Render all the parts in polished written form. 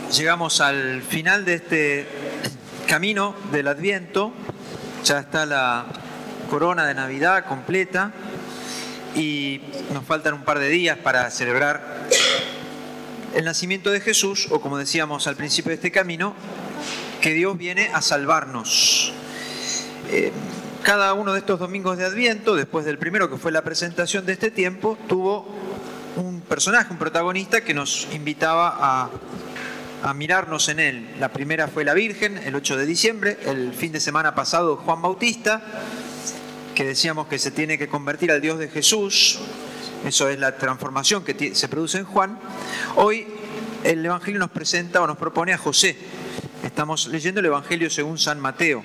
Llegamos al final de este camino del Adviento. Ya está la corona de Navidad completa y nos faltan un par de días para celebrar el nacimiento de Jesús, o como decíamos al principio de este camino, que Dios viene a salvarnos. Cada uno de estos domingos de Adviento, después del primero, que fue la presentación de este tiempo, tuvo un personaje, un protagonista que nos invitaba a mirarnos en él. La primera fue la Virgen, el 8 de diciembre, el fin de semana pasado Juan Bautista, que decíamos que se tiene que convertir al Dios de Jesús. Eso es la transformación que se produce en Juan. Hoy el Evangelio nos presenta o nos propone a José. Estamos leyendo el Evangelio según San Mateo.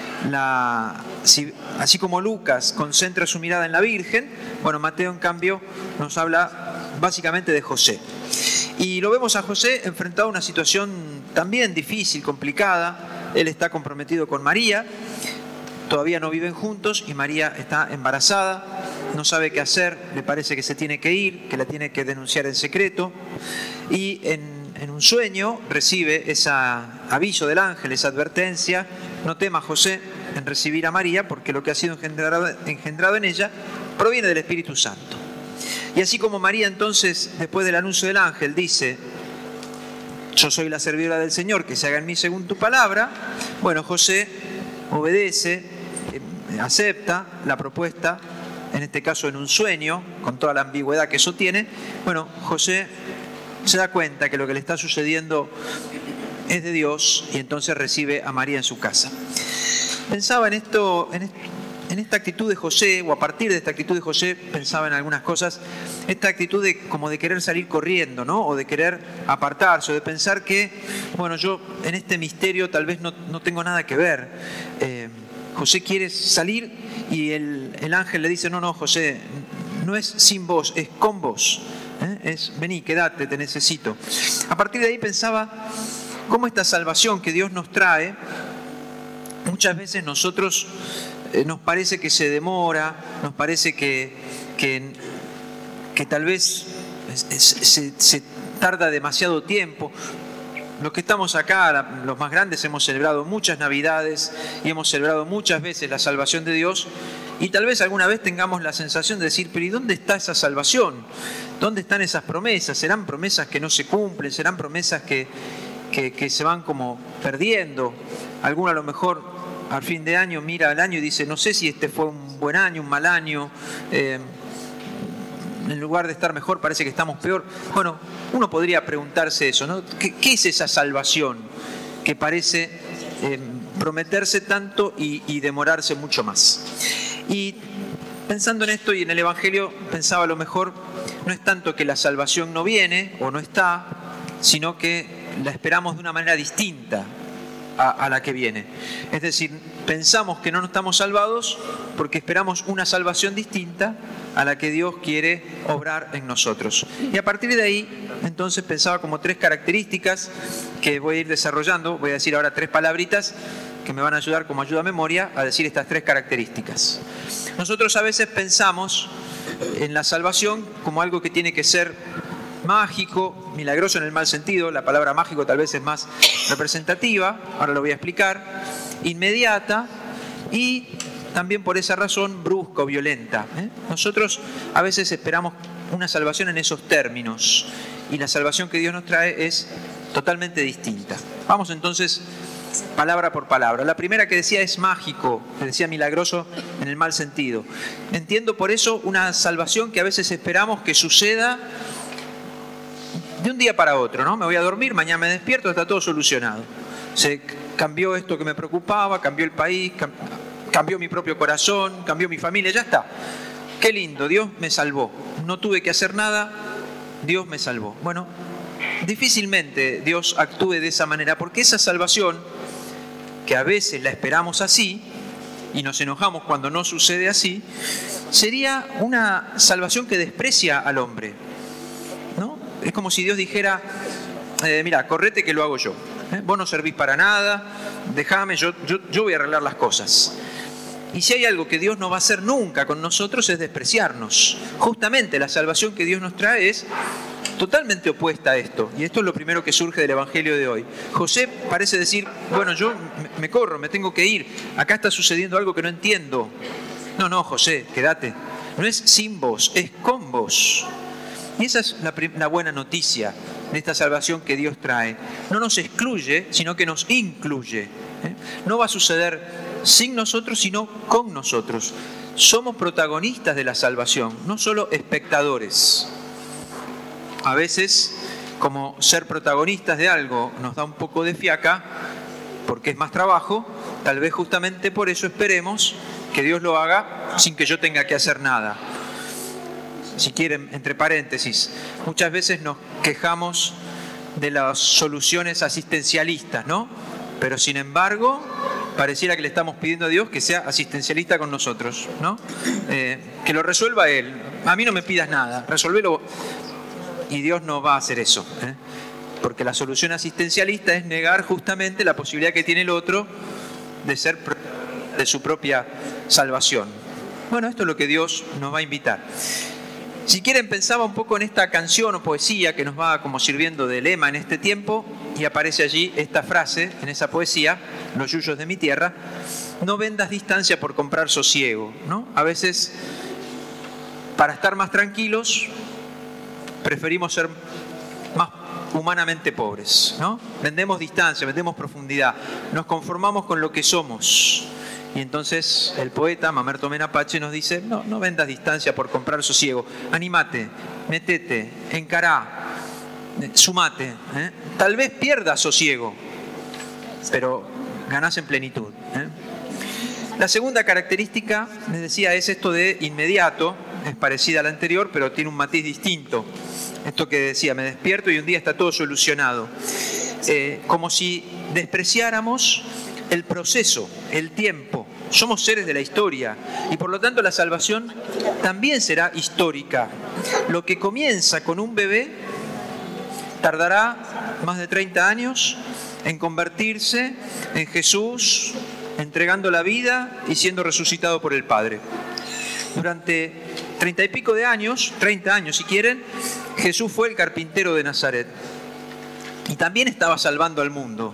Así como Lucas concentra su mirada en la Virgen, bueno, Mateo en cambio nos habla básicamente de José. Y lo vemos a José enfrentado a una situación también difícil, complicada. Él está comprometido con María, todavía no viven juntos y María está embarazada, no sabe qué hacer, le parece que se tiene que ir, que la tiene que denunciar en secreto. Y en un sueño recibe ese aviso del ángel, esa advertencia: no tema, José, en recibir a María, porque lo que ha sido engendrado en ella proviene del Espíritu Santo. Y así como María entonces, después del anuncio del ángel, dice: yo soy la servidora del Señor, que se haga en mí según tu palabra, bueno, José obedece, acepta la propuesta, en este caso en un sueño, con toda la ambigüedad que eso tiene. Bueno, José se da cuenta que lo que le está sucediendo es de Dios y entonces recibe a María en su casa. Pensaba en esto, en esta actitud de José, o a partir de esta actitud de José pensaba en algunas cosas, esta actitud como de querer salir corriendo, ¿no? O de querer apartarse, o de pensar que, bueno, yo en este misterio tal vez no tengo nada que ver. José quiere salir y el ángel le dice: no, José, no es sin vos, es con vos. Es vení, quédate, te necesito. A partir de ahí pensaba cómo esta salvación que Dios nos trae, muchas veces nosotros nos parece que se demora, nos parece que tal vez se tarda demasiado tiempo. Los que estamos acá, los más grandes, hemos celebrado muchas Navidades y hemos celebrado muchas veces la salvación de Dios, y tal vez alguna vez tengamos la sensación de decir: pero ¿y dónde está esa salvación? ¿Dónde están esas promesas? ¿Serán promesas que no se cumplen? ¿Serán promesas que se van como perdiendo? Alguno a lo mejor al fin de año mira al año y dice: no sé si este fue un buen año, un mal año. En lugar de estar mejor, parece que estamos peor. Bueno, uno podría preguntarse eso, ¿no? ¿Qué es esa salvación que parece prometerse tanto y demorarse mucho más? Y pensando en esto y en el Evangelio, pensaba: a lo mejor no es tanto que la salvación no viene o no está, sino que la esperamos de una manera distinta a la que viene. Es decir, pensamos que no estamos salvados porque esperamos una salvación distinta a la que Dios quiere obrar en nosotros. Y a partir de ahí, entonces pensaba como tres características que voy a ir desarrollando. Voy a decir ahora tres palabritas que me van a ayudar como ayuda a memoria a decir estas tres características. Nosotros a veces pensamos en la salvación como algo que tiene que ser mágico, milagroso en el mal sentido. La palabra mágico tal vez es más representativa, ahora lo voy a explicar, inmediata y también por esa razón brusca o violenta. Nosotros a veces esperamos una salvación en esos términos y la salvación que Dios nos trae es totalmente distinta. Vamos entonces palabra por palabra. La primera que decía es mágico, que decía milagroso en el mal sentido. Entiendo por eso una salvación que a veces esperamos que suceda de un día para otro, ¿no? Me voy a dormir, mañana me despierto, está todo solucionado. Se cambió esto que me preocupaba, cambió el país, cambió mi propio corazón, cambió mi familia, ya está. Qué lindo, Dios me salvó. No tuve que hacer nada, Dios me salvó. Bueno, difícilmente Dios actúe de esa manera, porque esa salvación, que a veces la esperamos así y nos enojamos cuando no sucede así, sería una salvación que desprecia al hombre, ¿no? Es como si Dios dijera: mira, correte que lo hago yo. Vos no servís para nada, déjame, yo voy a arreglar las cosas. Y si hay algo que Dios no va a hacer nunca con nosotros es despreciarnos. Justamente la salvación que Dios nos trae es totalmente opuesta a esto. Y esto es lo primero que surge del Evangelio de hoy. José parece decir, bueno, yo me corro, me tengo que ir. Acá está sucediendo algo que no entiendo. No, José, quédate. No es sin vos, es con vos. Y esa es la buena noticia de esta salvación que Dios trae. No nos excluye, sino que nos incluye. No va a suceder sin nosotros, sino con nosotros. Somos protagonistas de la salvación, no solo espectadores. A veces, como ser protagonistas de algo nos da un poco de fiaca, porque es más trabajo, tal vez justamente por eso esperemos que Dios lo haga sin que yo tenga que hacer nada. Si quieren, entre paréntesis, muchas veces nos quejamos de las soluciones asistencialistas, ¿no? Pero sin embargo, pareciera que le estamos pidiendo a Dios que sea asistencialista con nosotros, ¿no? Que lo resuelva Él. A mí no me pidas nada, resolvélo. Y Dios no va a hacer eso, porque la solución asistencialista es negar justamente la posibilidad que tiene el otro de ser de su propia salvación. Bueno, esto es lo que Dios nos va a invitar. Si quieren, pensaba un poco en esta canción o poesía que nos va como sirviendo de lema en este tiempo, y aparece allí esta frase en esa poesía, los yuyos de mi tierra: no vendas distancia por comprar sosiego, ¿no? A veces, para estar más tranquilos, preferimos ser más humanamente pobres, ¿no? Vendemos distancia, vendemos profundidad, nos conformamos con lo que somos. Y entonces el poeta Mamerto Menapache nos dice, no vendas distancia por comprar sosiego, anímate, metete, encará, sumate, tal vez pierdas sosiego, pero ganás en plenitud. La segunda característica, les decía, es esto de inmediato, es parecida a la anterior, pero tiene un matiz distinto. Esto que decía, me despierto y un día está todo solucionado. Como si despreciáramos el proceso, el tiempo. Somos seres de la historia y por lo tanto la salvación también será histórica. Lo que comienza con un bebé tardará más de 30 años en convertirse en Jesús, entregando la vida y siendo resucitado por el Padre. Durante 30 y pico de años, 30 años si quieren, Jesús fue el carpintero de Nazaret y también estaba salvando al mundo.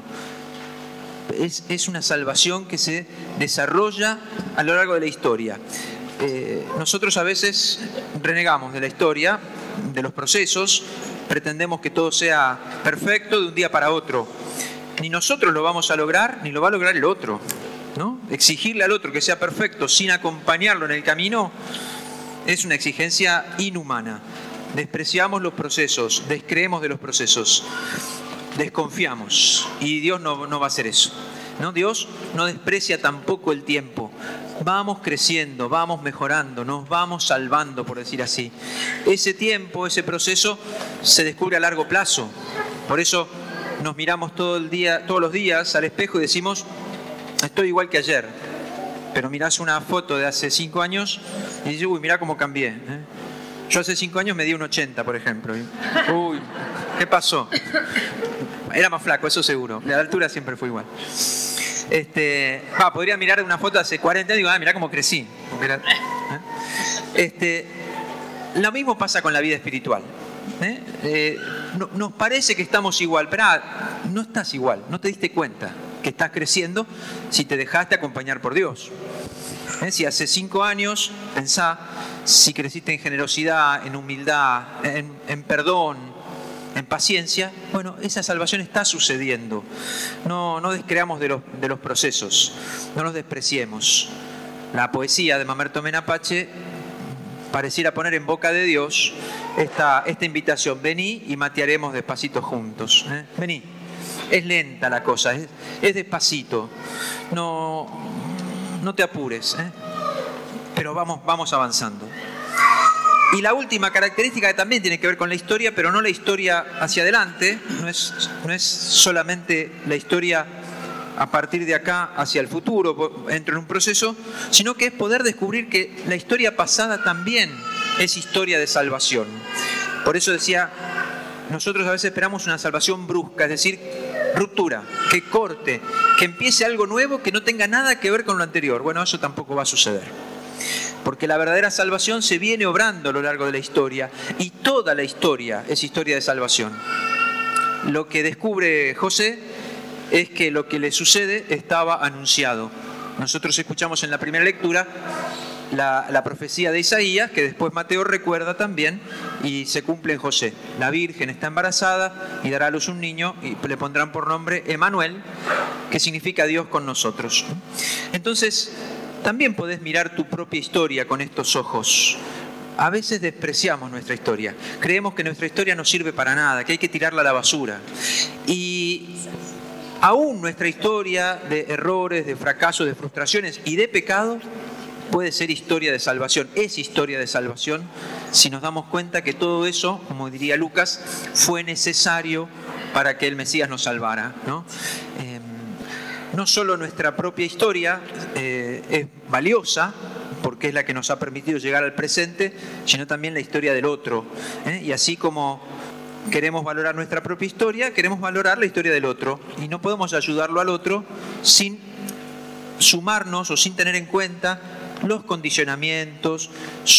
Es una salvación que se desarrolla a lo largo de la historia. Nosotros a veces renegamos de la historia, de los procesos, pretendemos que todo sea perfecto de un día para otro. Ni nosotros lo vamos a lograr, ni lo va a lograr el otro, ¿no? Exigirle al otro que sea perfecto sin acompañarlo en el camino es una exigencia inhumana. Despreciamos los procesos, descreemos de los procesos, desconfiamos, y Dios no va a hacer eso, ¿no? Dios no desprecia tampoco el tiempo. Vamos creciendo, vamos mejorando, nos vamos salvando, por decir así. Ese tiempo, ese proceso se descubre a largo plazo. Por eso nos miramos todos los días al espejo y decimos, estoy igual que ayer. Pero mirás una foto de hace 5 años y dices, uy, mirá cómo cambié. Yo hace 5 años medí un 80, por ejemplo. Uy, ¿qué pasó? Era más flaco, eso seguro. La altura siempre fue igual. Podría mirar una foto de hace 40 años y digo, mirá cómo crecí. Lo mismo pasa con la vida espiritual. Nos parece que estamos igual, pero no estás igual, no te diste cuenta que estás creciendo si te dejaste acompañar por Dios. Si hace 5 años, pensá, si creciste en generosidad, en humildad, en perdón, en paciencia, bueno, esa salvación está sucediendo. No descreamos de los procesos, no los despreciemos. La poesía de Mamerto Menapache pareciera poner en boca de Dios esta invitación: vení y matearemos despacito juntos. Vení. Es lenta la cosa, es despacito. No te apures, pero vamos avanzando. Y la última característica, que también tiene que ver con la historia, pero no la historia hacia adelante, no es solamente la historia a partir de acá hacia el futuro, entro en un proceso, sino que es poder descubrir que la historia pasada también es historia de salvación. Por eso decía, nosotros a veces esperamos una salvación brusca, es decir, ruptura, que corte, que empiece algo nuevo que no tenga nada que ver con lo anterior. Bueno, eso tampoco va a suceder. porque la verdadera salvación se viene obrando a lo largo de la historia, y toda la historia es historia de salvación. Lo que descubre José es que lo que le sucede estaba anunciado. Nosotros escuchamos en la primera lectura la profecía de Isaías, que después Mateo recuerda también, y se cumple en José. La Virgen está embarazada y dará a luz un niño y le pondrán por nombre Emmanuel, que significa Dios con nosotros. Entonces, también podés mirar tu propia historia con estos ojos. A veces despreciamos nuestra historia. Creemos que nuestra historia no sirve para nada, que hay que tirarla a la basura. Y aún nuestra historia de errores, de fracasos, de frustraciones y de pecado puede ser historia de salvación. Es historia de salvación si nos damos cuenta que todo eso, como diría Lucas, fue necesario para que el Mesías nos salvara, ¿no? No solo nuestra propia historia es valiosa, porque es la que nos ha permitido llegar al presente, sino también la historia del otro. Y así como queremos valorar nuestra propia historia, queremos valorar la historia del otro. Y no podemos ayudarlo al otro sin sumarnos o sin tener en cuenta los condicionamientos,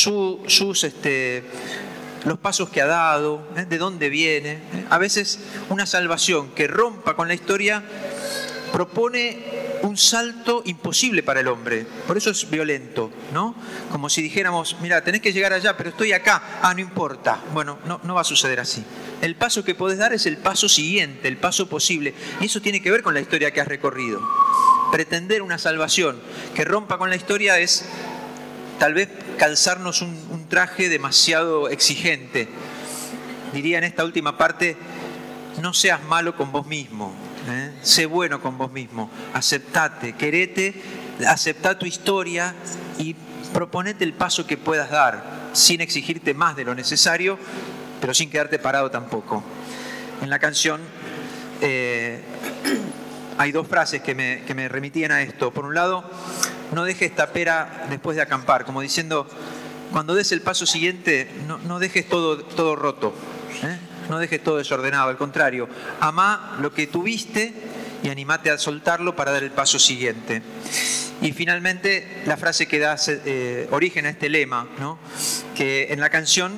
los pasos que ha dado, de dónde viene. A veces una salvación que rompa con la historia propone un salto imposible para el hombre. Por eso es violento, ¿no? Como si dijéramos, mira, tenés que llegar allá, pero estoy acá. Ah, no importa. Bueno, no va a suceder así. El paso que podés dar es el paso siguiente, el paso posible. Y eso tiene que ver con la historia que has recorrido. Pretender una salvación que rompa con la historia es tal vez calzarnos un traje demasiado exigente. Diría en esta última parte, no seas malo con vos mismo, sé bueno con vos mismo, aceptate, querete, aceptá tu historia y proponete el paso que puedas dar, sin exigirte más de lo necesario, pero sin quedarte parado tampoco. En la canción hay dos frases que me remitían a esto. Por un lado, no dejes tapera después de acampar, como diciendo, cuando des el paso siguiente, no dejes todo roto, no dejes todo desordenado, al contrario, amá lo que tuviste y animate a soltarlo para dar el paso siguiente. Y finalmente, la frase que da origen a este lema, ¿no? Que en la canción,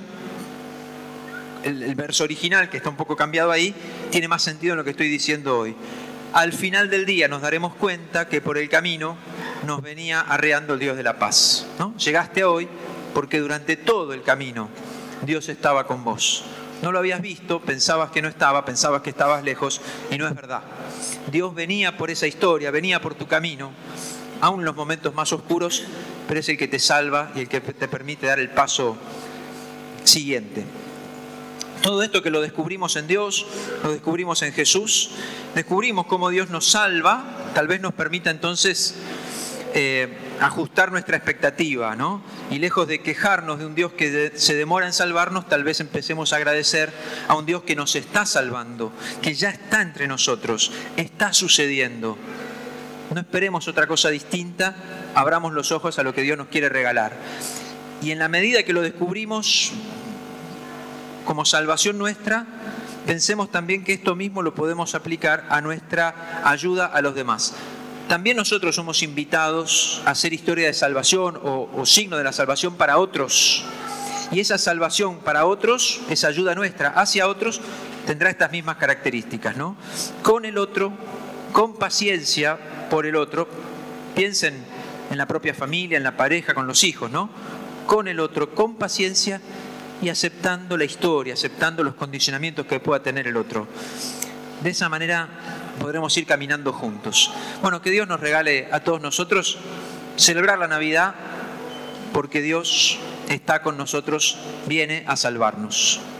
el verso original, que está un poco cambiado ahí, tiene más sentido en lo que estoy diciendo hoy. Al final del día nos daremos cuenta que por el camino nos venía arreando el Dios de la paz, ¿no? Llegaste a hoy porque durante todo el camino Dios estaba con vos. No lo habías visto, pensabas que no estaba, pensabas que estabas lejos, y no es verdad. Dios venía por esa historia, venía por tu camino, aún en los momentos más oscuros, pero es el que te salva y el que te permite dar el paso siguiente. Todo esto que lo descubrimos en Dios, lo descubrimos en Jesús, descubrimos cómo Dios nos salva, tal vez nos permita entonces ajustar nuestra expectativa, ¿no? Y lejos de quejarnos de un Dios que se demora en salvarnos, tal vez empecemos a agradecer a un Dios que nos está salvando, que ya está entre nosotros, está sucediendo. No esperemos otra cosa distinta, abramos los ojos a lo que Dios nos quiere regalar. Y en la medida que lo descubrimos como salvación nuestra, pensemos también que esto mismo lo podemos aplicar a nuestra ayuda a los demás. También nosotros somos invitados a hacer historia de salvación o signo de la salvación para otros. Y esa salvación para otros, esa ayuda nuestra hacia otros, tendrá estas mismas características, ¿no? Con el otro, con paciencia por el otro. Piensen en la propia familia, en la pareja, con los hijos, ¿no? Con el otro, con paciencia y aceptando la historia, aceptando los condicionamientos que pueda tener el otro. De esa manera podremos ir caminando juntos. Bueno, que Dios nos regale a todos nosotros celebrar la Navidad, porque Dios está con nosotros, viene a salvarnos.